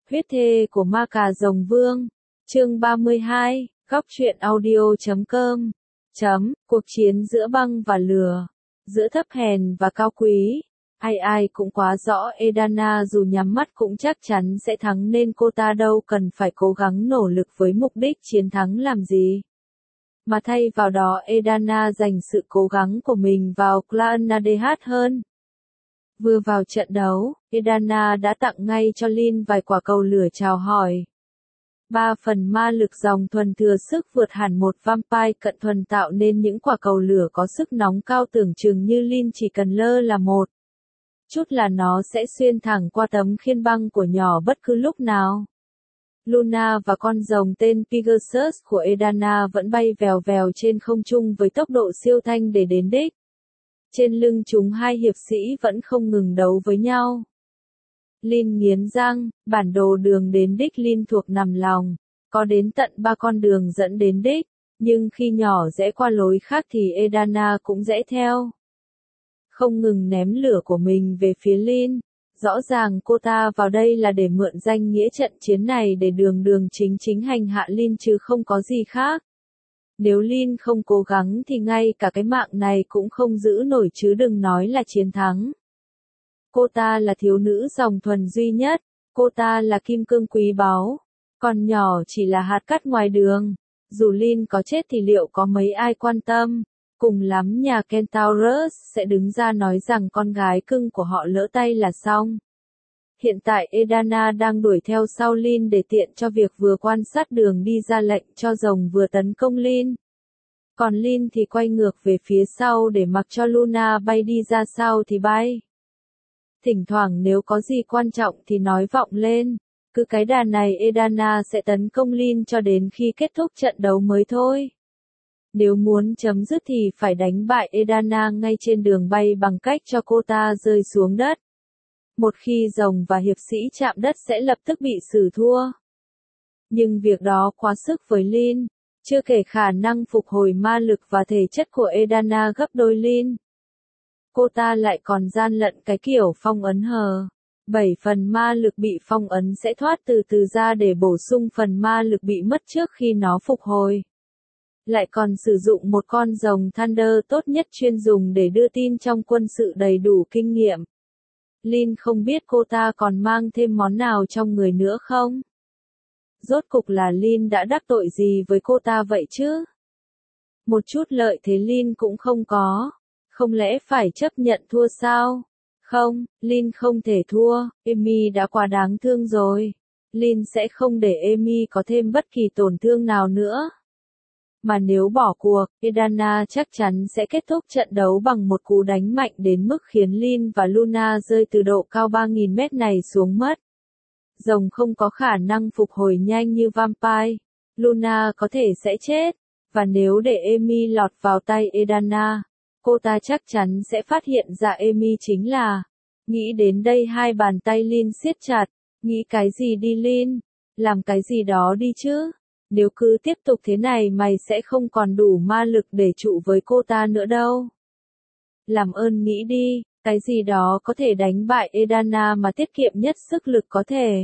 Huyết thê của ma cà rồng vương. Chương 32, góc truyện audio.com. Cuộc chiến giữa băng và lửa, giữa thấp hèn và cao quý. Ai cũng quá rõ Edana dù nhắm mắt cũng chắc chắn sẽ thắng nên cô ta đâu cần phải cố gắng nỗ lực với mục đích chiến thắng làm gì. Mà thay vào đó Edana dành sự cố gắng của mình vào Clan Nadeh hơn. Vừa vào trận đấu, Edana đã tặng ngay cho Lin vài quả cầu lửa chào hỏi. 3 phần ma lực dòng thuần thừa sức vượt hẳn một vampire cận thuần tạo nên những quả cầu lửa có sức nóng cao tưởng chừng như Lin chỉ cần lơ là một chút là nó sẽ xuyên thẳng qua tấm khiên băng của nhỏ bất cứ lúc nào. Luna và con rồng tên Pegasus của Edana vẫn bay vèo vèo trên không trung với tốc độ siêu thanh để đến đích. Trên lưng chúng hai hiệp sĩ vẫn không ngừng đấu với nhau. Lin nghiến răng, bản đồ đường đến đích Lin thuộc nằm lòng, có đến tận 3 con đường dẫn đến đích, nhưng khi nhỏ rẽ qua lối khác thì Edana cũng rẽ theo. Không ngừng ném lửa của mình về phía Lin, rõ ràng cô ta vào đây là để mượn danh nghĩa trận chiến này để đường chính hành hạ Lin chứ không có gì khác. Nếu Lin không cố gắng thì ngay cả cái mạng này cũng không giữ nổi chứ đừng nói là chiến thắng. Cô ta là thiếu nữ dòng thuần duy nhất, cô ta là kim cương quý báu, còn nhỏ chỉ là hạt cát ngoài đường. Dù Lin có chết thì liệu có mấy ai quan tâm, cùng lắm nhà Kentaurus sẽ đứng ra nói rằng con gái cưng của họ lỡ tay là xong. Hiện tại Edana đang đuổi theo sau Lin để tiện cho việc vừa quan sát đường đi ra lệnh cho rồng vừa tấn công Lin. Còn Lin thì quay ngược về phía sau để mặc cho Luna bay đi ra sau thì bay. Thỉnh thoảng nếu có gì quan trọng thì nói vọng lên, cứ cái đà này Edana sẽ tấn công Lin cho đến khi kết thúc trận đấu mới thôi. Nếu muốn chấm dứt thì phải đánh bại Edana ngay trên đường bay bằng cách cho cô ta rơi xuống đất. Một khi rồng và hiệp sĩ chạm đất sẽ lập tức bị xử thua. Nhưng việc đó quá sức với Lin, chưa kể khả năng phục hồi ma lực và thể chất của Edana gấp đôi Lin. Cô ta lại còn gian lận cái kiểu phong ấn hờ. 7 phần ma lực bị phong ấn sẽ thoát từ từ ra để bổ sung phần ma lực bị mất trước khi nó phục hồi. Lại còn sử dụng một con rồng Thunder tốt nhất chuyên dùng để đưa tin trong quân sự đầy đủ kinh nghiệm. Lin không biết cô ta còn mang thêm món nào trong người nữa không? Rốt cục là Lin đã đắc tội gì với cô ta vậy chứ? Một chút lợi thế Lin cũng không có. Không lẽ phải chấp nhận thua sao? Không, Lin không thể thua, Amy đã quá đáng thương rồi. Lin sẽ không để Amy có thêm bất kỳ tổn thương nào nữa. Mà nếu bỏ cuộc, Edana chắc chắn sẽ kết thúc trận đấu bằng một cú đánh mạnh đến mức khiến Lin và Luna rơi từ độ cao 3.000 mét này xuống mất. Rồng không có khả năng phục hồi nhanh như vampire. Luna có thể sẽ chết. Và nếu để Amy lọt vào tay Edana, cô ta chắc chắn sẽ phát hiện ra Amy chính là. Nghĩ đến đây hai bàn tay Lin siết chặt. Nghĩ cái gì đi Lin? Làm cái gì đó đi chứ? Nếu cứ tiếp tục thế này mày sẽ không còn đủ ma lực để trụ với cô ta nữa đâu. Làm ơn nghĩ đi, cái gì đó có thể đánh bại Edana mà tiết kiệm nhất sức lực có thể.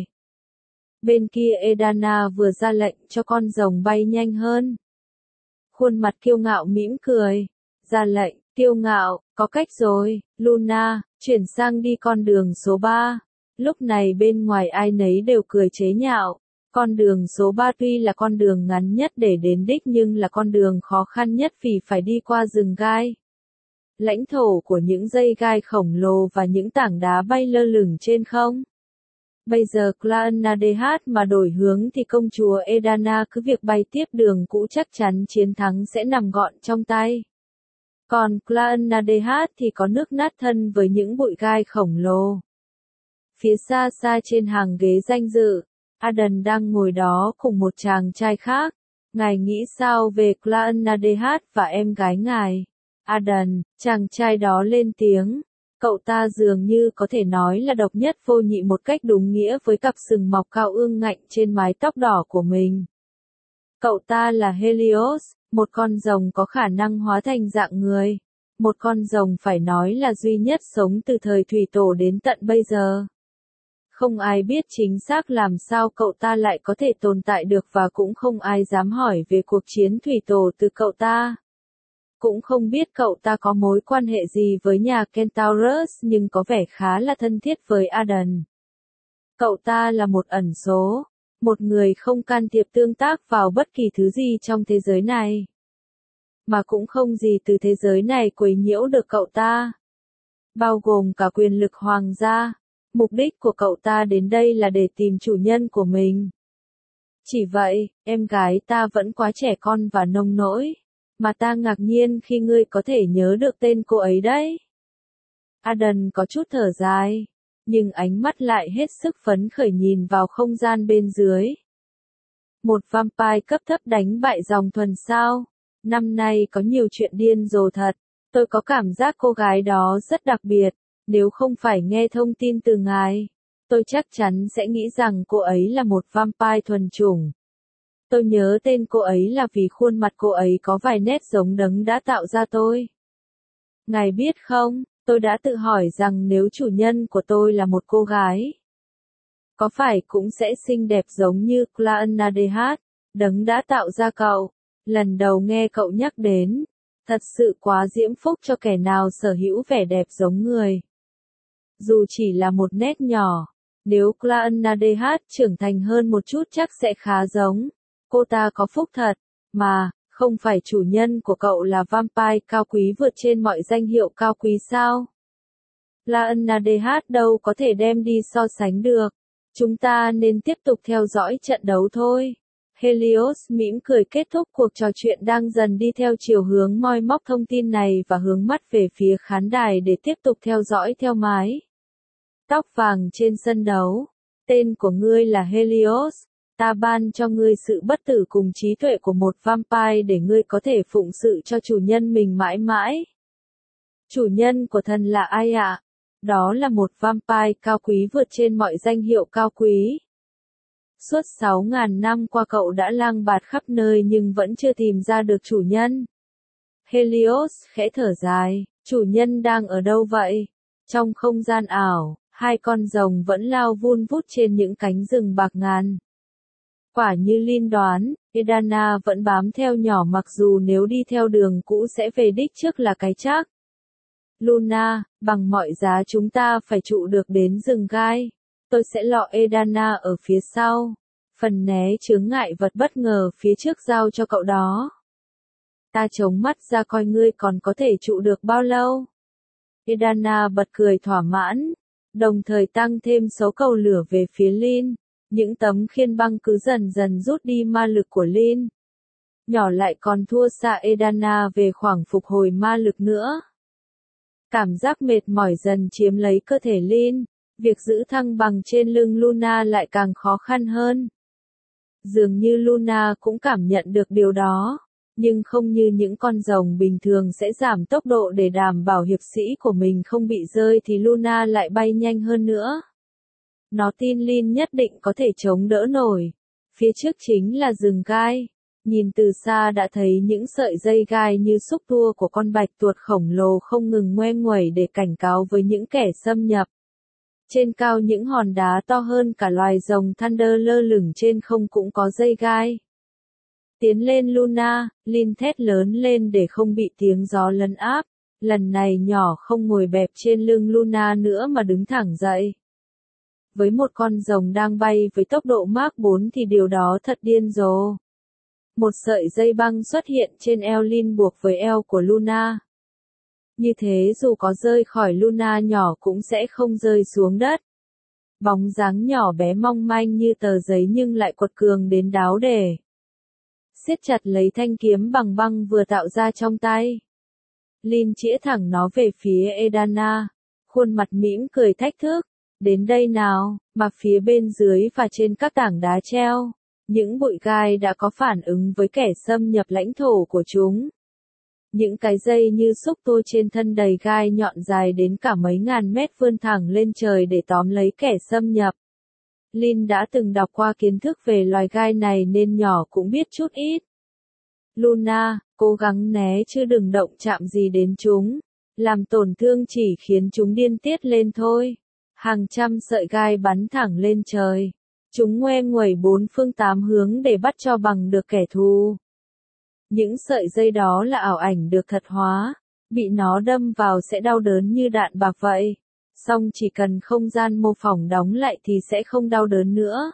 Bên kia Edana vừa ra lệnh cho con rồng bay nhanh hơn. Khuôn mặt kiêu ngạo mỉm cười. Ra lệnh, kiêu ngạo, có cách rồi, Luna, chuyển sang đi con đường số 3. Lúc này bên ngoài ai nấy đều cười chế nhạo. Con đường số 3 tuy là con đường ngắn nhất để đến đích nhưng là con đường khó khăn nhất vì phải đi qua rừng gai. Lãnh thổ của những dây gai khổng lồ và những tảng đá bay lơ lửng trên không. Bây giờ Clan Nadeh mà đổi hướng thì công chúa Edana cứ việc bay tiếp đường cũ chắc chắn chiến thắng sẽ nằm gọn trong tay. Còn Clan Nadeh thì có nước nát thân với những bụi gai khổng lồ. Phía xa xa trên hàng ghế danh dự, Adan đang ngồi đó cùng một chàng trai khác. Ngài nghĩ sao về Clan Nadeh và em gái ngài? Adan, chàng trai đó lên tiếng. Cậu ta dường như có thể nói là độc nhất vô nhị một cách đúng nghĩa với cặp sừng mọc cao ương ngạnh trên mái tóc đỏ của mình. Cậu ta là Helios, một con rồng có khả năng hóa thành dạng người. Một con rồng phải nói là duy nhất sống từ thời thủy tổ đến tận bây giờ. Không ai biết chính xác làm sao cậu ta lại có thể tồn tại được và cũng không ai dám hỏi về cuộc chiến thủy tổ từ cậu ta. Cũng không biết cậu ta có mối quan hệ gì với nhà Kentaurus nhưng có vẻ khá là thân thiết với Adan. Cậu ta là một ẩn số, một người không can thiệp tương tác vào bất kỳ thứ gì trong thế giới này. Mà cũng không gì từ thế giới này quấy nhiễu được cậu ta. Bao gồm cả quyền lực hoàng gia. Mục đích của cậu ta đến đây là để tìm chủ nhân của mình. Chỉ vậy, em gái ta vẫn quá trẻ con và nông nỗi. Mà ta ngạc nhiên khi ngươi có thể nhớ được tên cô ấy đấy. Adan có chút thở dài, nhưng ánh mắt lại hết sức phấn khởi nhìn vào không gian bên dưới. Một vampire cấp thấp đánh bại dòng thuần sao. Năm nay có nhiều chuyện điên rồ thật. Tôi có cảm giác cô gái đó rất đặc biệt. Nếu không phải nghe thông tin từ ngài, tôi chắc chắn sẽ nghĩ rằng cô ấy là một vampire thuần chủng. Tôi nhớ tên cô ấy là vì khuôn mặt cô ấy có vài nét giống đấng đã tạo ra tôi. Ngài biết không, tôi đã tự hỏi rằng nếu chủ nhân của tôi là một cô gái, có phải cũng sẽ xinh đẹp giống như Clannadh, đấng đã tạo ra cậu. Lần đầu nghe cậu nhắc đến, thật sự quá diễm phúc cho kẻ nào sở hữu vẻ đẹp giống người. Dù chỉ là một nét nhỏ, nếu Clannadh trưởng thành hơn một chút chắc sẽ khá giống. Cô ta có phúc thật, mà, không phải chủ nhân của cậu là vampire cao quý vượt trên mọi danh hiệu cao quý sao? Clannadh đâu có thể đem đi so sánh được. Chúng ta nên tiếp tục theo dõi trận đấu thôi. Helios mỉm cười kết thúc cuộc trò chuyện đang dần đi theo chiều hướng moi móc thông tin này và hướng mắt về phía khán đài để tiếp tục theo dõi theo mái tóc vàng trên sân đấu. Tên của ngươi là Helios. Ta ban cho ngươi sự bất tử cùng trí tuệ của một vampire để ngươi có thể phụng sự cho chủ nhân mình mãi mãi. Chủ nhân của thần là ai ạ? Đó là một vampire cao quý vượt trên mọi danh hiệu cao quý. Suốt 6.000 năm qua cậu đã lang bạt khắp nơi nhưng vẫn chưa tìm ra được chủ nhân. Helios khẽ thở dài, chủ nhân đang ở đâu vậy? Trong không gian ảo, hai con rồng vẫn lao vun vút trên những cánh rừng bạc ngàn. Quả như Lin đoán, Edana vẫn bám theo nhỏ mặc dù nếu đi theo đường cũ sẽ về đích trước là cái chắc. Luna, bằng mọi giá chúng ta phải trụ được đến rừng gai. Tôi sẽ lọ Edana ở phía sau. Phần né chướng ngại vật bất ngờ phía trước giao cho cậu đó. Ta chống mắt ra coi ngươi còn có thể trụ được bao lâu. Edana bật cười thỏa mãn, đồng thời tăng thêm số cầu lửa về phía Lin. Những tấm khiên băng cứ dần dần rút đi ma lực của Lin. Nhỏ lại còn thua xa Edana về khoảng phục hồi ma lực nữa. Cảm giác mệt mỏi dần chiếm lấy cơ thể Lin. Việc giữ thăng bằng trên lưng Luna lại càng khó khăn hơn. Dường như Luna cũng cảm nhận được điều đó. Nhưng không như những con rồng bình thường sẽ giảm tốc độ để đảm bảo hiệp sĩ của mình không bị rơi thì Luna lại bay nhanh hơn nữa. Nó tin Lin nhất định có thể chống đỡ nổi. Phía trước chính là rừng gai. Nhìn từ xa đã thấy những sợi dây gai như xúc tua của con bạch tuộc khổng lồ không ngừng ngoe nguẩy để cảnh cáo với những kẻ xâm nhập. Trên cao những hòn đá to hơn cả loài rồng Thunder lơ lửng trên không cũng có dây gai. Tiến lên Luna, Lin thét lớn lên để không bị tiếng gió lấn áp. Lần này nhỏ không ngồi bẹp trên lưng Luna nữa mà đứng thẳng dậy. Với một con rồng đang bay với tốc độ Mach 4 thì điều đó thật điên rồ. Một sợi dây băng xuất hiện trên eo Lin buộc với eo của Luna. Như thế dù có rơi khỏi Luna nhỏ cũng sẽ không rơi xuống đất. Bóng dáng nhỏ bé mong manh như tờ giấy nhưng lại quật cường đến đáo để. Siết chặt lấy thanh kiếm bằng băng vừa tạo ra trong tay. Lin chĩa thẳng nó về phía Edana. Khuôn mặt mỉm cười thách thức. Đến đây nào, mà phía bên dưới và trên các tảng đá treo. Những bụi gai đã có phản ứng với kẻ xâm nhập lãnh thổ của chúng. Những cái dây như xúc tua trên thân đầy gai nhọn dài đến cả mấy ngàn mét vươn thẳng lên trời để tóm lấy kẻ xâm nhập. Lin đã từng đọc qua kiến thức về loài gai này nên nhỏ cũng biết chút ít. Luna, cố gắng né chứ đừng động chạm gì đến chúng. Làm tổn thương chỉ khiến chúng điên tiết lên thôi. Hàng trăm sợi gai bắn thẳng lên trời. Chúng ngoe nguẩy bốn phương tám hướng để bắt cho bằng được kẻ thù. Những sợi dây đó là ảo ảnh được thật hóa, bị nó đâm vào sẽ đau đớn như đạn bạc vậy. Song chỉ cần không gian mô phỏng đóng lại thì sẽ không đau đớn nữa.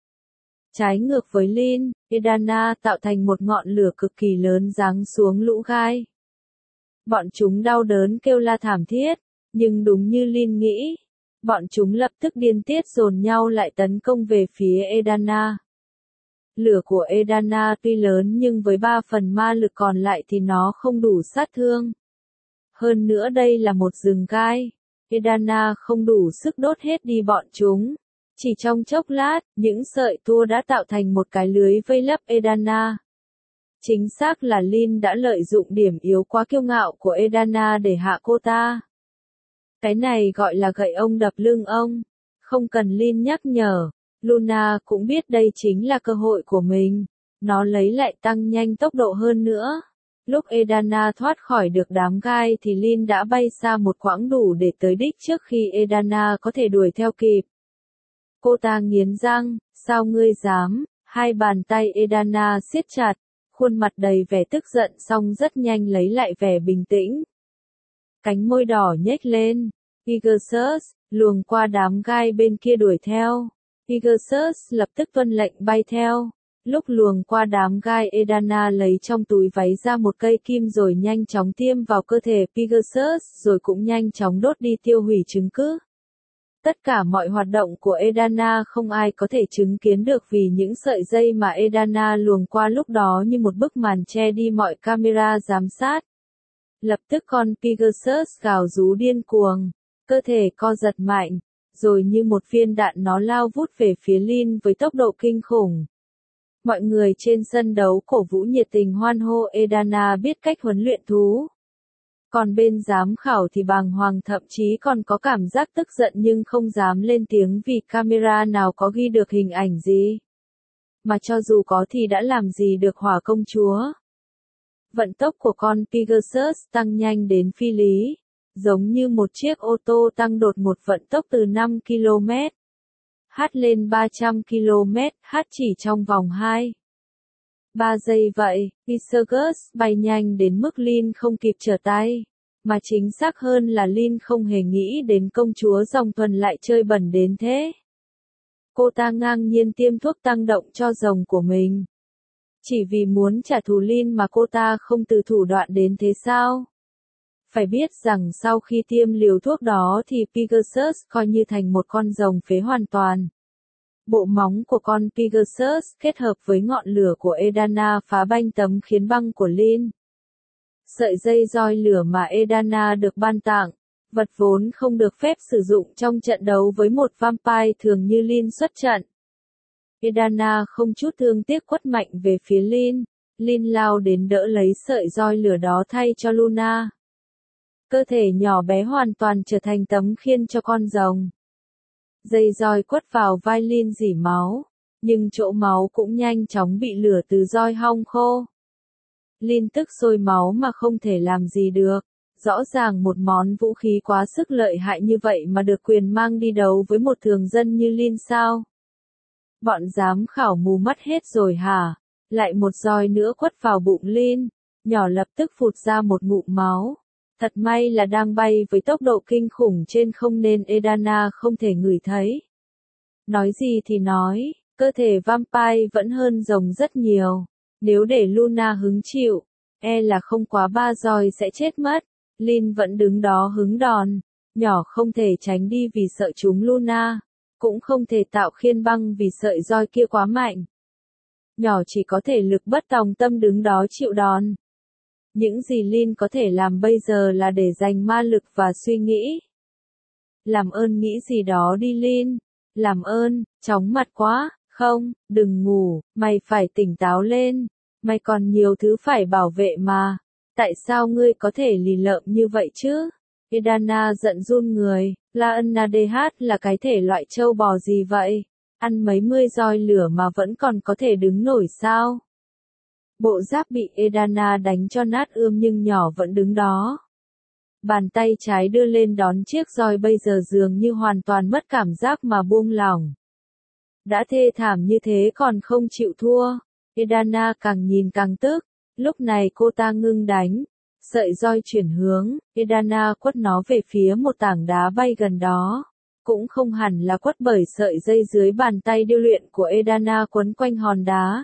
Trái ngược với Lin, Edana tạo thành một ngọn lửa cực kỳ lớn giáng xuống lũ gai. Bọn chúng đau đớn kêu la thảm thiết, nhưng đúng như Lin nghĩ, bọn chúng lập tức điên tiết dồn nhau lại tấn công về phía Edana. Lửa của Edana tuy lớn nhưng với 3 phần ma lực còn lại thì nó không đủ sát thương. Hơn nữa đây là một rừng gai, Edana không đủ sức đốt hết đi bọn chúng. Chỉ trong chốc lát, những sợi tua đã tạo thành một cái lưới vây lấp Edana. Chính xác là Lin đã lợi dụng điểm yếu quá kiêu ngạo của Edana để hạ cô ta. Cái này gọi là gậy ông đập lưng ông. Không cần Lin nhắc nhở, Luna cũng biết đây chính là cơ hội của mình. Nó lấy lại tăng nhanh tốc độ hơn nữa. Lúc Edana thoát khỏi được đám gai thì Lin đã bay xa một quãng đủ để tới đích trước khi Edana có thể đuổi theo kịp. Cô ta nghiến răng, sao ngươi dám, hai bàn tay Edana siết chặt, khuôn mặt đầy vẻ tức giận song rất nhanh lấy lại vẻ bình tĩnh. Cánh môi đỏ nhếch lên, Pegasus, luồng qua đám gai bên kia đuổi theo. Pegasus lập tức tuân lệnh bay theo. Lúc luồng qua đám gai Edana lấy trong túi váy ra một cây kim rồi nhanh chóng tiêm vào cơ thể Pegasus rồi cũng nhanh chóng đốt đi tiêu hủy chứng cứ. Tất cả mọi hoạt động của Edana không ai có thể chứng kiến được vì những sợi dây mà Edana luồng qua lúc đó như một bức màn che đi mọi camera giám sát. Lập tức con Pegasus gào rú điên cuồng, cơ thể co giật mạnh, rồi như một viên đạn nó lao vút về phía Lin với tốc độ kinh khủng. Mọi người trên sân đấu cổ vũ nhiệt tình hoan hô Edana biết cách huấn luyện thú. Còn bên giám khảo thì bàng hoàng thậm chí còn có cảm giác tức giận nhưng không dám lên tiếng vì camera nào có ghi được hình ảnh gì. Mà cho dù có thì đã làm gì được hỏa công chúa. Vận tốc của con Pegasus tăng nhanh đến phi lý, giống như một chiếc ô tô tăng đột một vận tốc từ 5 km/h lên 300 km/h chỉ trong vòng 3 giây vậy. Pegasus bay nhanh đến mức Lin không kịp trở tay, mà chính xác hơn là Lin không hề nghĩ đến công chúa rồng tuần lại chơi bẩn đến thế. Cô ta ngang nhiên tiêm thuốc tăng động cho rồng của mình. Chỉ vì muốn trả thù Lin mà cô ta không từ thủ đoạn đến thế sao? Phải biết rằng sau khi tiêm liều thuốc đó thì Pegasus coi như thành một con rồng phế hoàn toàn. Bộ móng của con Pegasus kết hợp với ngọn lửa của Edana phá banh tấm khiến băng của Lin. Sợi dây roi lửa mà Edana được ban tặng, vật vốn không được phép sử dụng trong trận đấu với một vampire thường như Lin xuất trận. Edana không chút thương tiếc quất mạnh về phía Lin. Lin lao đến đỡ lấy sợi roi lửa đó thay cho Luna. Cơ thể nhỏ bé hoàn toàn trở thành tấm khiên cho con rồng. Dây roi quất vào vai Lin rỉ máu, nhưng chỗ máu cũng nhanh chóng bị lửa từ roi hong khô. Lin tức sôi máu mà không thể làm gì được. Rõ ràng một món vũ khí quá sức lợi hại như vậy mà được quyền mang đi đấu với một thường dân như Lin sao? Bọn giám khảo mù mắt hết rồi hả? Lại một roi nữa quất vào bụng Lin, nhỏ lập tức phụt ra một ngụm máu. Thật may là đang bay với tốc độ kinh khủng trên không nên Edana không thể ngửi thấy. Nói gì thì nói, cơ thể vampire vẫn hơn rồng rất nhiều. Nếu để Luna hứng chịu, là không quá 3 roi sẽ chết mất. Lin vẫn đứng đó hứng đòn, nhỏ không thể tránh đi vì sợ trúng Luna, cũng không thể tạo khiên băng vì sợi roi kia quá mạnh. Nhỏ chỉ có thể lực bất tòng tâm đứng đó chịu đòn. Những gì Lin có thể làm bây giờ là để dành ma lực và suy nghĩ. Làm ơn nghĩ gì đó đi Lin, làm ơn, chóng mặt quá, không, đừng ngủ, mày phải tỉnh táo lên, mày còn nhiều thứ phải bảo vệ mà, tại sao ngươi có thể lì lợm như vậy chứ? Edana giận run người, Laanadh là cái thể loại trâu bò gì vậy? Ăn mấy mươi roi lửa mà vẫn còn có thể đứng nổi sao? Bộ giáp bị Edana đánh cho nát ươm nhưng nhỏ vẫn đứng đó. Bàn tay trái đưa lên đón chiếc roi bây giờ dường như hoàn toàn mất cảm giác mà buông lỏng. Đã thê thảm như thế còn không chịu thua. Edana càng nhìn càng tức. Lúc này cô ta ngưng đánh. Sợi roi chuyển hướng, Edana quất nó về phía một tảng đá bay gần đó. Cũng không hẳn là quất bởi sợi dây dưới bàn tay điêu luyện của Edana quấn quanh hòn đá.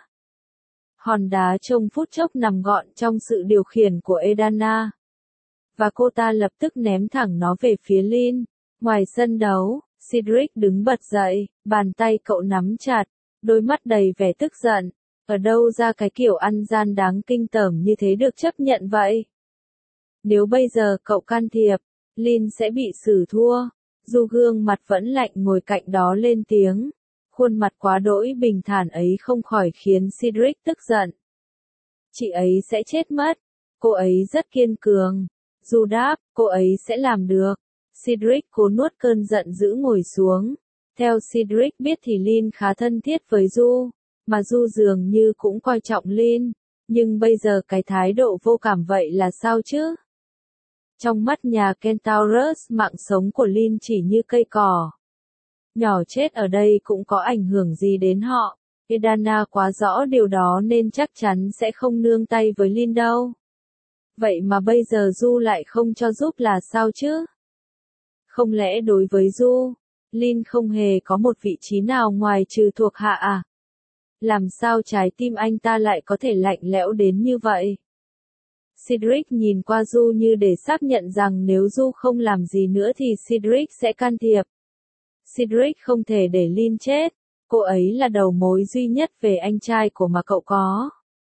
Hòn đá trong phút chốc nằm gọn trong sự điều khiển của Edana. Và cô ta lập tức ném thẳng nó về phía Lin. Ngoài sân đấu, Cedric đứng bật dậy, bàn tay cậu nắm chặt, đôi mắt đầy vẻ tức giận. Ở đâu ra cái kiểu ăn gian đáng kinh tởm như thế được chấp nhận vậy? Nếu bây giờ cậu can thiệp, Lin sẽ bị xử thua. Du gương mặt vẫn lạnh ngồi cạnh đó lên tiếng. Khuôn mặt quá đỗi bình thản ấy không khỏi khiến Cedric tức giận. Chị ấy sẽ chết mất. Cô ấy rất kiên cường. Du đáp, cô ấy sẽ làm được. Cedric cố nuốt cơn giận dữ ngồi xuống. Theo Cedric biết thì Lin khá thân thiết với Du, mà Du dường như cũng coi trọng Lin. Nhưng bây giờ cái thái độ vô cảm vậy là sao chứ? Trong mắt nhà Kentaurus, mạng sống của Lin chỉ như cây cỏ. Nhỏ chết ở đây cũng có ảnh hưởng gì đến họ. Edana quá rõ điều đó nên chắc chắn sẽ không nương tay với Lin đâu. Vậy mà bây giờ Du lại không cho giúp là sao chứ? Không lẽ đối với Du, Lin không hề có một vị trí nào ngoài trừ thuộc hạ à? Làm sao trái tim anh ta lại có thể lạnh lẽo đến như vậy? Cedric nhìn qua Du như để xác nhận rằng nếu Du không làm gì nữa thì Cedric sẽ can thiệp. Cedric không thể để Lin chết. Cô ấy là đầu mối duy nhất về anh trai của mà cậu có.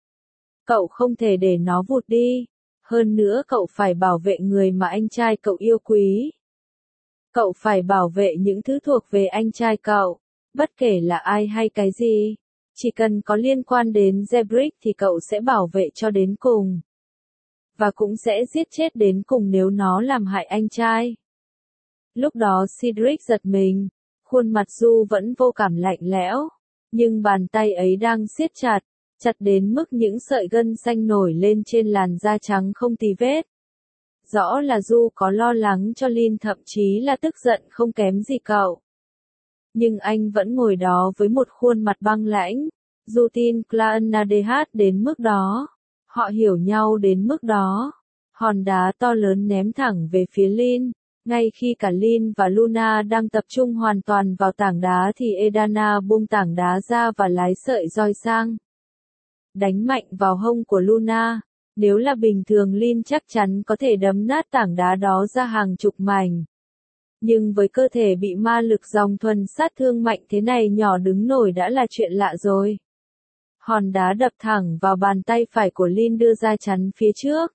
Cậu không thể để nó vụt đi. Hơn nữa cậu phải bảo vệ người mà anh trai cậu yêu quý. Cậu phải bảo vệ những thứ thuộc về anh trai cậu. Bất kể là ai hay cái gì. Chỉ cần có liên quan đến Zebrick thì cậu sẽ bảo vệ cho đến cùng. Và cũng sẽ giết chết đến cùng nếu nó làm hại anh trai. Lúc đó Cedric giật mình. Khuôn mặt Du vẫn vô cảm lạnh lẽo. Nhưng bàn tay ấy đang siết chặt. Chặt đến mức những sợi gân xanh nổi lên trên làn da trắng không tì vết. Rõ là Du có lo lắng cho Lin, thậm chí là tức giận không kém gì cậu. Nhưng anh vẫn ngồi đó với một khuôn mặt băng lãnh. Du tin Clannadh đến mức đó. Họ hiểu nhau đến mức đó. Hòn đá to lớn ném thẳng về phía Lin. Ngay khi cả Lin và Luna đang tập trung hoàn toàn vào tảng đá thì Edana buông tảng đá ra và lái sợi roi sang. Đánh mạnh vào hông của Luna. Nếu là bình thường Lin chắc chắn có thể đấm nát tảng đá đó ra hàng chục mảnh. Nhưng với cơ thể bị ma lực dòng thuần sát thương mạnh thế này, nhỏ đứng nổi đã là chuyện lạ rồi. Hòn đá đập thẳng vào bàn tay phải của Lin đưa ra chắn phía trước.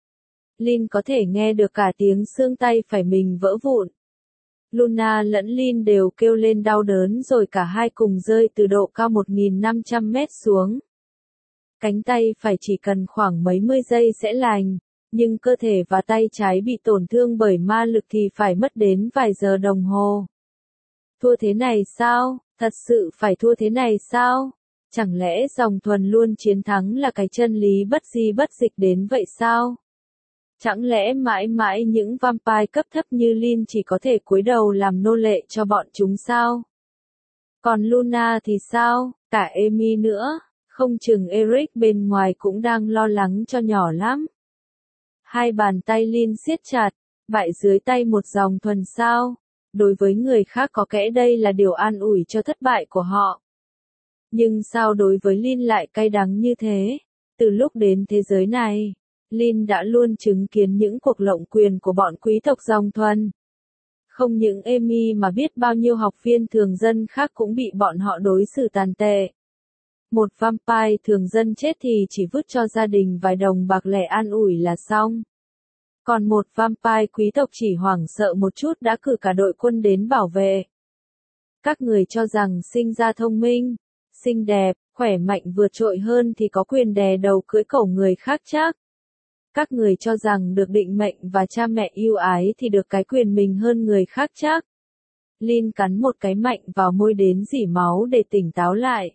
Lin có thể nghe được cả tiếng xương tay phải mình vỡ vụn. Luna lẫn Lin đều kêu lên đau đớn rồi cả hai cùng rơi từ độ cao 1.500 mét xuống. Cánh tay phải chỉ cần khoảng mấy mươi giây sẽ lành, nhưng cơ thể và tay trái bị tổn thương bởi ma lực thì phải mất đến vài giờ đồng hồ. Thua thế này sao? Thật sự phải thua thế này sao? Chẳng lẽ dòng thuần luôn chiến thắng là cái chân lý bất di bất dịch đến vậy sao? Chẳng lẽ mãi mãi những vampire cấp thấp như Lin chỉ có thể cúi đầu làm nô lệ cho bọn chúng sao? Còn Luna thì sao? Cả Amy nữa, không chừng Eric bên ngoài cũng đang lo lắng cho nhỏ lắm. Hai bàn tay Lin siết chặt, bại dưới tay một dòng thuần sao? Đối với người khác có kẽ đây là điều an ủi cho thất bại của họ. Nhưng sao đối với Lin lại cay đắng như thế? Từ lúc đến thế giới này, Lin đã luôn chứng kiến những cuộc lộng quyền của bọn quý tộc dòng thuần. Không những Amy mà biết bao nhiêu học viên thường dân khác cũng bị bọn họ đối xử tàn tệ. Một vampire thường dân chết thì chỉ vứt cho gia đình vài đồng bạc lẻ an ủi là xong. Còn một vampire quý tộc chỉ hoảng sợ một chút đã cử cả đội quân đến bảo vệ. Các người cho rằng sinh ra thông minh, xinh đẹp, khỏe mạnh vượt trội hơn thì có quyền đè đầu cưỡi cổ người khác chắc. Các người cho rằng được định mệnh và cha mẹ yêu ái thì được cái quyền mình hơn người khác chắc. Lin cắn một cái mạnh vào môi đến rỉ máu để tỉnh táo lại.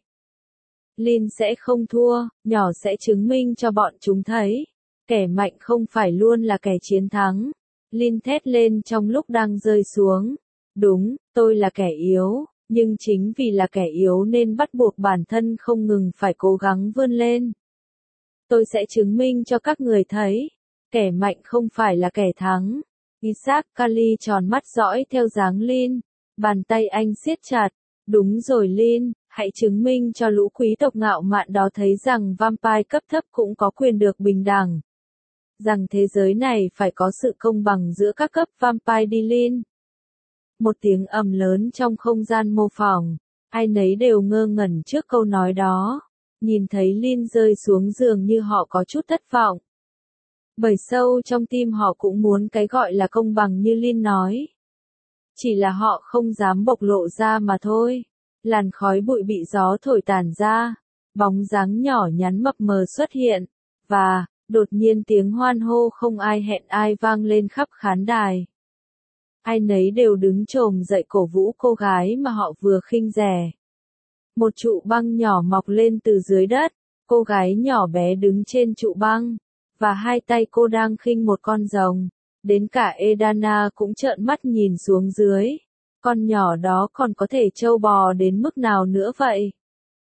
Lin sẽ không thua, nhỏ sẽ chứng minh cho bọn chúng thấy. Kẻ mạnh không phải luôn là kẻ chiến thắng. Lin thét lên trong lúc đang rơi xuống. Đúng, tôi là kẻ yếu, nhưng chính vì là kẻ yếu nên bắt buộc bản thân không ngừng phải cố gắng vươn lên. Tôi sẽ chứng minh cho các người thấy, kẻ mạnh không phải là kẻ thắng. Isaac Kali tròn mắt dõi theo dáng Lin, bàn tay anh siết chặt. Đúng rồi Lin, hãy chứng minh cho lũ quý tộc ngạo mạn đó thấy rằng vampire cấp thấp cũng có quyền được bình đẳng. Rằng thế giới này phải có sự công bằng giữa các cấp vampire đi Lin. Một tiếng ầm lớn trong không gian mô phỏng, ai nấy đều ngơ ngẩn trước câu nói đó. Nhìn thấy Lin rơi xuống giường như họ có chút thất vọng. Bởi sâu trong tim họ cũng muốn cái gọi là công bằng như Lin nói. Chỉ là họ không dám bộc lộ ra mà thôi. Làn khói bụi bị gió thổi tàn ra. Bóng dáng nhỏ nhắn mập mờ xuất hiện. Và, đột nhiên tiếng hoan hô không ai hẹn ai vang lên khắp khán đài. Ai nấy đều đứng chồm dậy cổ vũ cô gái mà họ vừa khinh rẻ. Một trụ băng nhỏ mọc lên từ dưới đất, cô gái nhỏ bé đứng trên trụ băng, và hai tay cô đang khinh một con rồng. Đến cả Edana cũng trợn mắt nhìn xuống dưới. Con nhỏ đó còn có thể trâu bò đến mức nào nữa vậy?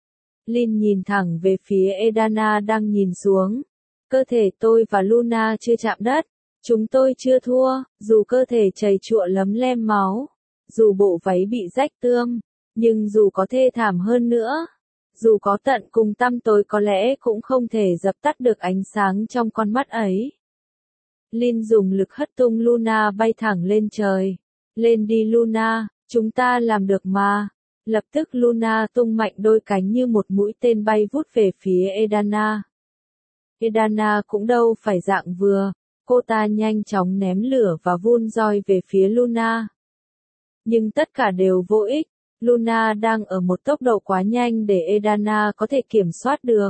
Lin nhìn thẳng về phía Edana đang nhìn xuống. Cơ thể tôi và Luna chưa chạm đất. Chúng tôi chưa thua, dù cơ thể chầy chụa lấm lem máu, dù bộ váy bị rách tươm, nhưng dù có thê thảm hơn nữa, dù có tận cùng tăm tối có lẽ cũng không thể dập tắt được ánh sáng trong con mắt ấy. Lin dùng lực hất tung Luna bay thẳng lên trời. Lên đi Luna, chúng ta làm được mà. Lập tức Luna tung mạnh đôi cánh như một mũi tên bay vút về phía Edana. Edana cũng đâu phải dạng vừa. Cô ta nhanh chóng ném lửa và vun roi về phía Luna. Nhưng tất cả đều vô ích. Luna đang ở một tốc độ quá nhanh để Edana có thể kiểm soát được.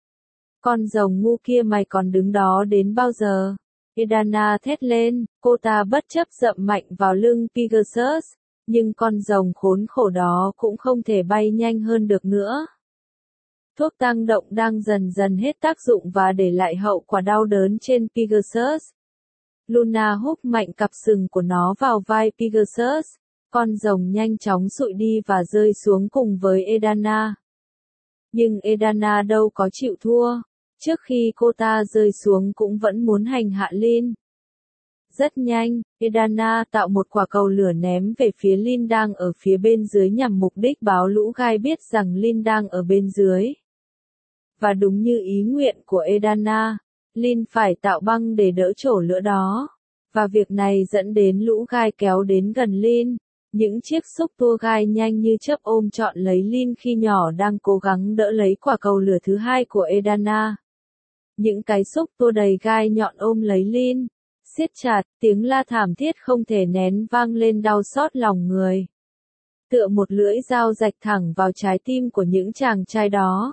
Con rồng ngu kia mày còn đứng đó đến bao giờ? Edana thét lên, cô ta bất chấp dậm mạnh vào lưng Pegasus, nhưng con rồng khốn khổ đó cũng không thể bay nhanh hơn được nữa. Thuốc tăng động đang dần dần hết tác dụng và để lại hậu quả đau đớn trên Pegasus. Luna húc mạnh cặp sừng của nó vào vai Pegasus. Con rồng nhanh chóng sụi đi và rơi xuống cùng với Edana. Nhưng Edana đâu có chịu thua. Trước khi cô ta rơi xuống cũng vẫn muốn hành hạ Lin. Rất nhanh, Edana tạo một quả cầu lửa ném về phía Lin đang ở phía bên dưới nhằm mục đích báo lũ gai biết rằng Lin đang ở bên dưới. Và đúng như ý nguyện của Edana, Lin phải tạo băng để đỡ chổ lửa đó. Và việc này dẫn đến lũ gai kéo đến gần Lin. Những chiếc xúc tua gai nhanh như chớp ôm trọn lấy Lin khi nhỏ đang cố gắng đỡ lấy quả cầu lửa thứ hai của Edana. Những cái xúc tua đầy gai nhọn ôm lấy Lin, siết chặt, tiếng la thảm thiết không thể nén vang lên đau xót lòng người. Tựa một lưỡi dao rạch thẳng vào trái tim của những chàng trai đó.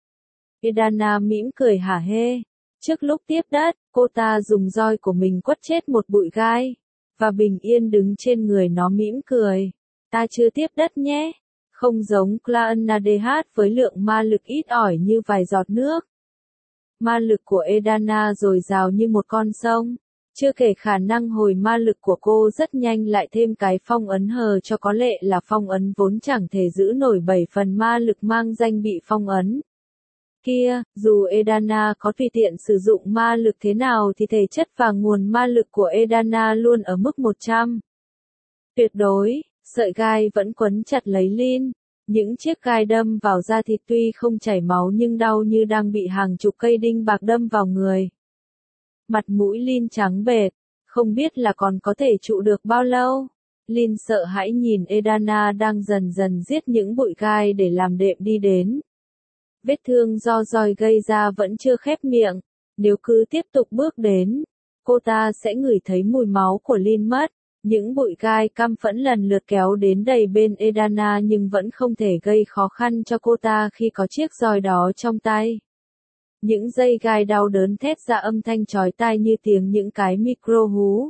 Edana mỉm cười hả hê. Trước lúc tiếp đất, cô ta dùng roi của mình quất chết một bụi gai. Và bình yên đứng trên người nó mỉm cười. Ta chưa tiếp đất nhé. Không giống Clannadh với lượng ma lực ít ỏi như vài giọt nước. Ma lực của Edana dồi dào như một con sông. Chưa kể khả năng hồi ma lực của cô rất nhanh lại thêm cái phong ấn hờ cho có lệ là phong ấn vốn chẳng thể giữ nổi 7 phần ma lực mang danh bị phong ấn. Kia, dù Edana có tùy tiện sử dụng ma lực thế nào thì thể chất và nguồn ma lực của Edana luôn ở mức 100. Tuyệt đối, sợi gai vẫn quấn chặt lấy Lin. Những chiếc gai đâm vào da thịt tuy không chảy máu nhưng đau như đang bị hàng chục cây đinh bạc đâm vào người. Mặt mũi Lin trắng bệch, không biết là còn có thể trụ được bao lâu. Lin sợ hãi nhìn Edana đang dần dần giết những bụi gai để làm đệm đi đến. Vết thương do roi gây ra vẫn chưa khép miệng. Nếu cứ tiếp tục bước đến, cô ta sẽ ngửi thấy mùi máu của Lin mất. Những bụi gai căm phẫn lần lượt kéo đến đầy bên Edana nhưng vẫn không thể gây khó khăn cho cô ta khi có chiếc roi đó trong tay. Những dây gai đau đớn thét ra âm thanh chói tai như tiếng những cái micro hú.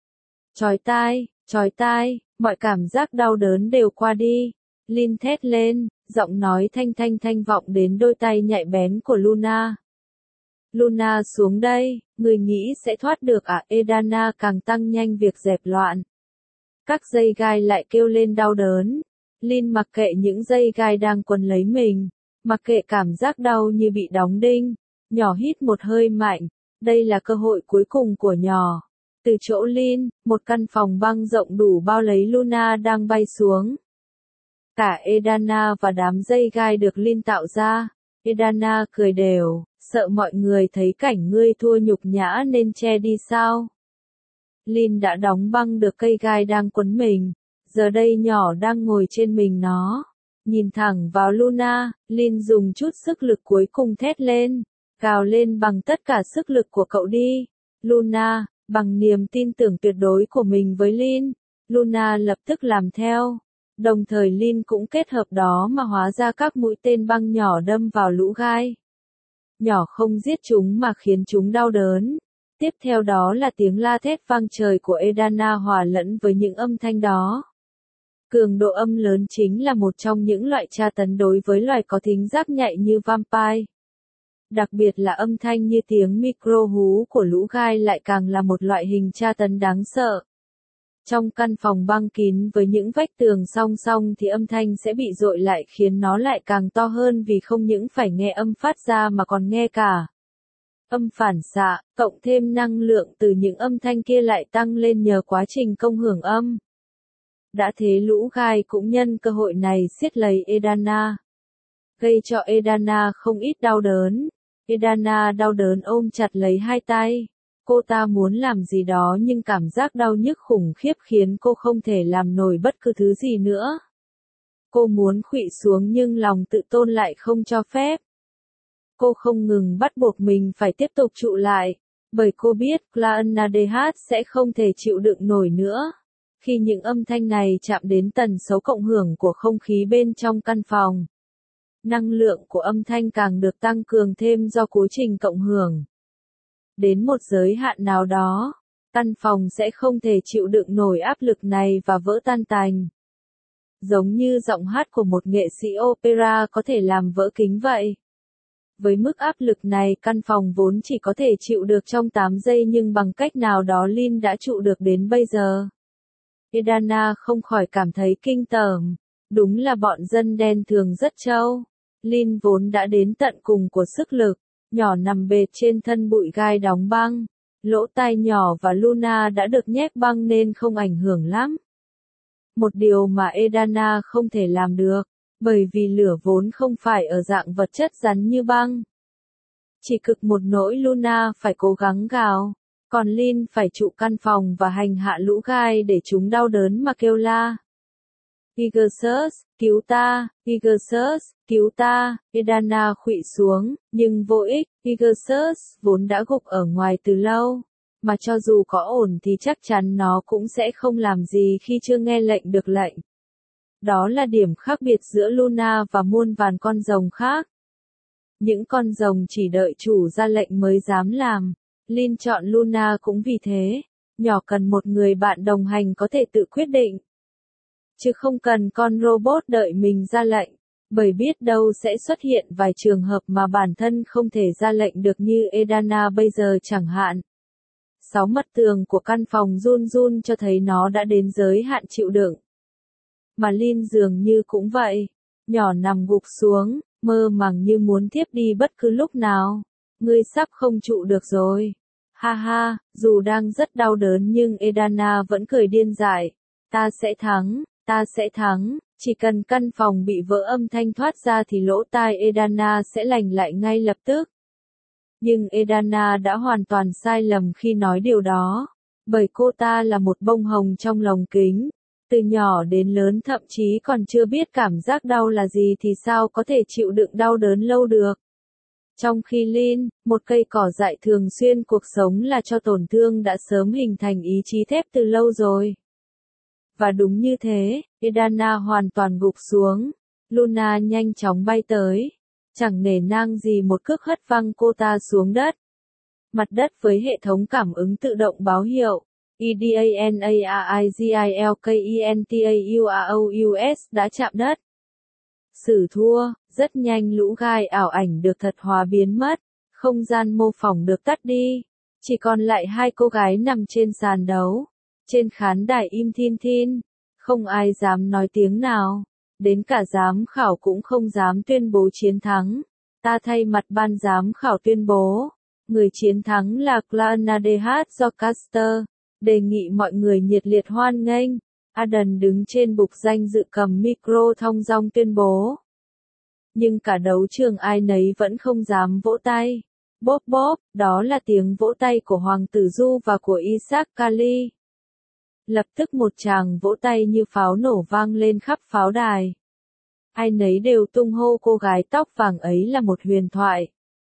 Chói tai, mọi cảm giác đau đớn đều qua đi. Lin thét lên, giọng nói thanh vọng đến đôi tay nhạy bén của Luna. Luna xuống đây, người nghĩ sẽ thoát được à? Edana càng tăng nhanh việc dẹp loạn. Các dây gai lại kêu lên đau đớn. Lin mặc kệ những dây gai đang quấn lấy mình, mặc kệ cảm giác đau như bị đóng đinh. Nhỏ hít một hơi mạnh, đây là cơ hội cuối cùng của nhỏ. Từ chỗ Lin, một căn phòng băng rộng đủ bao lấy Luna đang bay xuống. Cả Edana và đám dây gai được Lin tạo ra. Edana cười đều, sợ mọi người thấy cảnh ngươi thua nhục nhã nên che đi sao? Lin đã đóng băng được cây gai đang quấn mình, giờ đây nhỏ đang ngồi trên mình nó. Nhìn thẳng vào Luna, Lin dùng chút sức lực cuối cùng thét lên, gào lên bằng tất cả sức lực của cậu đi. Luna, bằng niềm tin tưởng tuyệt đối của mình với Lin, Luna lập tức làm theo. Đồng thời Lin cũng kết hợp đó mà hóa ra các mũi tên băng nhỏ đâm vào lũ gai. Nhỏ không giết chúng mà khiến chúng đau đớn. Tiếp theo đó là tiếng la thét vang trời của Edana hòa lẫn với những âm thanh đó. Cường độ âm lớn chính là một trong những loại tra tấn đối với loài có thính giác nhạy như vampire. Đặc biệt là âm thanh như tiếng micro hú của lũ gai lại càng là một loại hình tra tấn đáng sợ. Trong căn phòng băng kín với những vách tường song song thì âm thanh sẽ bị dội lại khiến nó lại càng to hơn vì không những phải nghe âm phát ra mà còn nghe cả âm phản xạ, cộng thêm năng lượng từ những âm thanh kia lại tăng lên nhờ quá trình công hưởng âm. Đã thế lũ gai cũng nhân cơ hội này siết lấy Edana, gây cho Edana không ít đau đớn. Edana đau đớn ôm chặt lấy hai tay. Cô ta muốn làm gì đó nhưng cảm giác đau nhức khủng khiếp khiến cô không thể làm nổi bất cứ thứ gì nữa. Cô muốn khuỵu xuống nhưng lòng tự tôn lại không cho phép. Cô không ngừng bắt buộc mình phải tiếp tục trụ lại, bởi cô biết Clannadh sẽ không thể chịu đựng nổi nữa. Khi những âm thanh này chạm đến tần số cộng hưởng của không khí bên trong căn phòng, năng lượng của âm thanh càng được tăng cường thêm do quá trình cộng hưởng. Đến một giới hạn nào đó, căn phòng sẽ không thể chịu đựng nổi áp lực này và vỡ tan tành. Giống như giọng hát của một nghệ sĩ opera có thể làm vỡ kính vậy. Với mức áp lực này căn phòng vốn chỉ có thể chịu được trong 8 giây nhưng bằng cách nào đó Lin đã trụ được đến bây giờ. Edana không khỏi cảm thấy kinh tởm. Đúng là bọn dân đen thường rất trâu. Lin vốn đã đến tận cùng của sức lực. Nhỏ nằm bệt trên thân bụi gai đóng băng. Lỗ tai nhỏ và Luna đã được nhét băng nên không ảnh hưởng lắm. Một điều mà Edana không thể làm được, bởi vì lửa vốn không phải ở dạng vật chất rắn như băng. Chỉ cực một nỗi Luna phải cố gắng gào, còn Lin phải trụ căn phòng và hành hạ lũ gai để chúng đau đớn mà kêu la. Pegasus, cứu ta, Pegasus, cứu ta. Edana khuỵu xuống, nhưng vô ích. Pegasus vốn đã gục ở ngoài từ lâu, mà cho dù có ổn thì chắc chắn nó cũng sẽ không làm gì khi chưa nghe lệnh được lệnh. Đó là điểm khác biệt giữa Luna và muôn vàn con rồng khác. Những con rồng chỉ đợi chủ ra lệnh mới dám làm. Lin chọn Luna cũng vì thế. Nhỏ cần một người bạn đồng hành có thể tự quyết định, chứ không cần con robot đợi mình ra lệnh, bởi biết đâu sẽ xuất hiện vài trường hợp mà bản thân không thể ra lệnh được như Edana bây giờ chẳng hạn. 6 mặt tường của căn phòng run run cho thấy nó đã đến giới hạn chịu đựng. Mà Lin dường như cũng vậy. Nhỏ nằm gục xuống, mơ màng như muốn thiếp đi bất cứ lúc nào. Ngươi sắp không trụ được rồi. Ha ha, dù đang rất đau đớn nhưng Edana vẫn cười điên dại. Ta sẽ thắng, ta sẽ thắng. Chỉ cần căn phòng bị vỡ âm thanh thoát ra thì lỗ tai Edana sẽ lành lại ngay lập tức. Nhưng Edana đã hoàn toàn sai lầm khi nói điều đó. Bởi cô ta là một bông hồng trong lồng kính. Từ nhỏ đến lớn thậm chí còn chưa biết cảm giác đau là gì thì sao có thể chịu đựng đau đớn lâu được. Trong khi Lin, một cây cỏ dại thường xuyên cuộc sống là cho tổn thương đã sớm hình thành ý chí thép từ lâu rồi. Và đúng như thế, Edana hoàn toàn gục xuống. Luna nhanh chóng bay tới. Chẳng nể nang gì một cước hất văng cô ta xuống đất. Mặt đất với hệ thống cảm ứng tự động báo hiệu. EDANARIGILKENTAUROUS đã chạm đất. Sử thua, rất nhanh lũ gai ảo ảnh được thật hóa biến mất. Không gian mô phỏng được tắt đi. Chỉ còn lại hai cô gái nằm trên sàn đấu. Trên khán đài im thin thin. Không ai dám nói tiếng nào. Đến cả giám khảo cũng không dám tuyên bố chiến thắng. Ta thay mặt ban giám khảo tuyên bố. Người chiến thắng là Clannadh Jocaster. Đề nghị mọi người nhiệt liệt hoan nghênh. Aden đứng trên bục danh dự cầm micro thong dong tuyên bố. Nhưng cả đấu trường ai nấy vẫn không dám vỗ tay. Bóp bóp, đó là tiếng vỗ tay của Hoàng tử Du và của Isaac Kali. Lập tức một tràng vỗ tay như pháo nổ vang lên khắp pháo đài. Ai nấy đều tung hô cô gái tóc vàng ấy là một huyền thoại.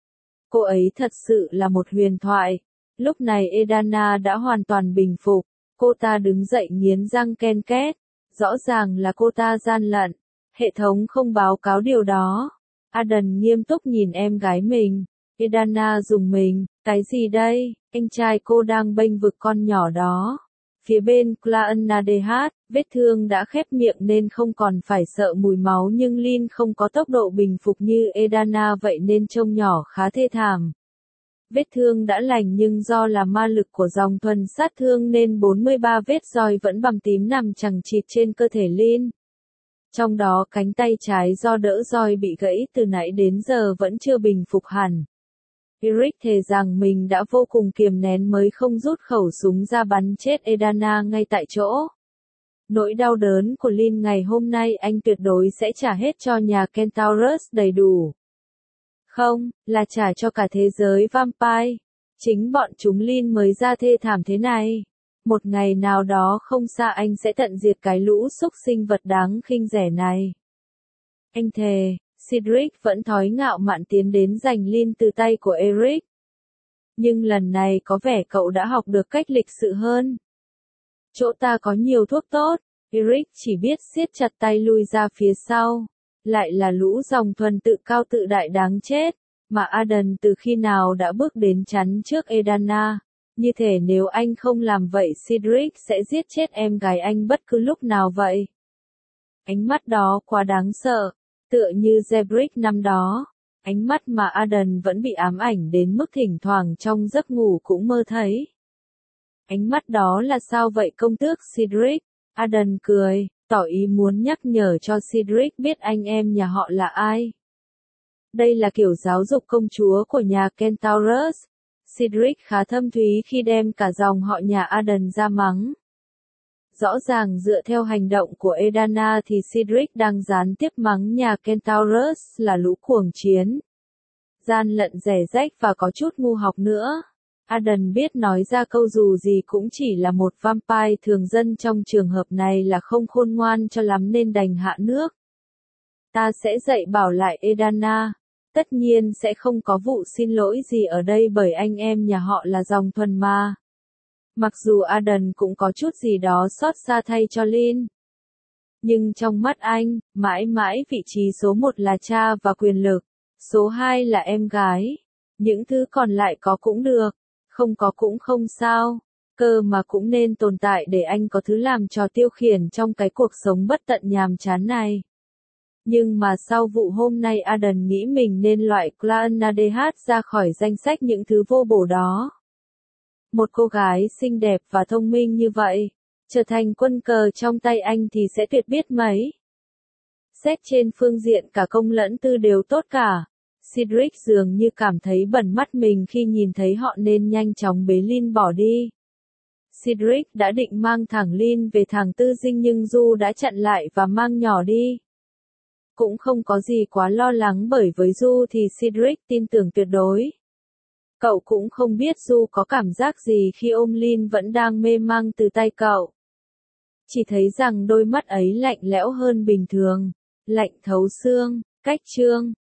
Cô ấy thật sự là một huyền thoại. Lúc này Edana đã hoàn toàn bình phục. Cô ta đứng dậy nghiến răng ken két. Rõ ràng là cô ta gian lận. Hệ thống không báo cáo điều đó. Aden nghiêm túc nhìn em gái mình. Edana dùng mình. Cái gì đây? Anh trai cô đang bênh vực con nhỏ đó. Phía bên Clannadh, vết thương đã khép miệng nên không còn phải sợ mùi máu nhưng Lin không có tốc độ bình phục như Edana vậy nên trông nhỏ khá thê thảm. Vết thương đã lành nhưng do là ma lực của dòng thuần sát thương nên 43 vết roi vẫn bầm tím nằm chằng chịt trên cơ thể Lin. Trong đó cánh tay trái do đỡ roi bị gãy từ nãy đến giờ vẫn chưa bình phục hẳn. Eric thề rằng mình đã vô cùng kiềm nén mới không rút khẩu súng ra bắn chết Edana ngay tại chỗ. Nỗi đau đớn của Lin ngày hôm nay anh tuyệt đối sẽ trả hết cho nhà Kentaurus đầy đủ. Không, là trả cho cả thế giới vampire. Chính bọn chúng Lin mới ra thê thảm thế này. Một ngày nào đó không xa anh sẽ tận diệt cái lũ xúc sinh vật đáng khinh rẻ này. Anh thề. Cedric vẫn thói ngạo mạn tiến đến giành Lin từ tay của Eric. Nhưng lần này có vẻ cậu đã học được cách lịch sự hơn. Chỗ ta có nhiều thuốc tốt. Eric chỉ biết siết chặt tay lui ra phía sau. Lại là lũ dòng thuần tự cao tự đại đáng chết. Mà Aden từ khi nào đã bước đến chắn trước Edana. Như thể nếu anh không làm vậy Cedric sẽ giết chết em gái anh bất cứ lúc nào vậy. Ánh mắt đó quá đáng sợ. Tựa như Zebrick năm đó, ánh mắt mà Aden vẫn bị ám ảnh đến mức thỉnh thoảng trong giấc ngủ cũng mơ thấy. Ánh mắt đó là sao vậy công tước Cedric? Aden cười, tỏ ý muốn nhắc nhở cho Cedric biết anh em nhà họ là ai. Đây là kiểu giáo dục công chúa của nhà Kentaurus. Cedric khá thâm thúy khi đem cả dòng họ nhà Aden ra mắng. Rõ ràng dựa theo hành động của Edana thì Cedric đang gián tiếp mắng nhà Kentaurus là lũ cuồng chiến. Gian lận rẻ rách và có chút ngu học nữa. Aden biết nói ra câu dù gì cũng chỉ là một vampire thường dân trong trường hợp này là không khôn ngoan cho lắm nên đành hạ nước. Ta sẽ dạy bảo lại Edana. Tất nhiên sẽ không có vụ xin lỗi gì ở đây bởi anh em nhà họ là dòng thuần ma. Mặc dù Aden cũng có chút gì đó xót xa thay cho Lin. Nhưng trong mắt anh, mãi mãi vị trí số 1 là cha và quyền lực. Số 2 là em gái. Những thứ còn lại có cũng được. Không có cũng không sao. Cơ mà cũng nên tồn tại để anh có thứ làm trò tiêu khiển trong cái cuộc sống bất tận nhàm chán này. Nhưng mà sau vụ hôm nay Aden nghĩ mình nên loại Clannadh ra khỏi danh sách những thứ vô bổ đó. Một cô gái xinh đẹp và thông minh như vậy, trở thành quân cờ trong tay anh thì sẽ tuyệt biết mấy. Xét trên phương diện cả công lẫn tư đều tốt cả. Cedric dường như cảm thấy bẩn mắt mình khi nhìn thấy họ nên nhanh chóng bế Lin bỏ đi. Cedric đã định mang thẳng Lin về thẳng tư dinh nhưng Du đã chặn lại và mang nhỏ đi. Cũng không có gì quá lo lắng bởi với Du thì Cedric tin tưởng tuyệt đối. Cậu cũng không biết Du có cảm giác gì khi ôm Lin vẫn đang mê mang từ tay cậu. Chỉ thấy rằng đôi mắt ấy lạnh lẽo hơn bình thường, lạnh thấu xương, cách chương.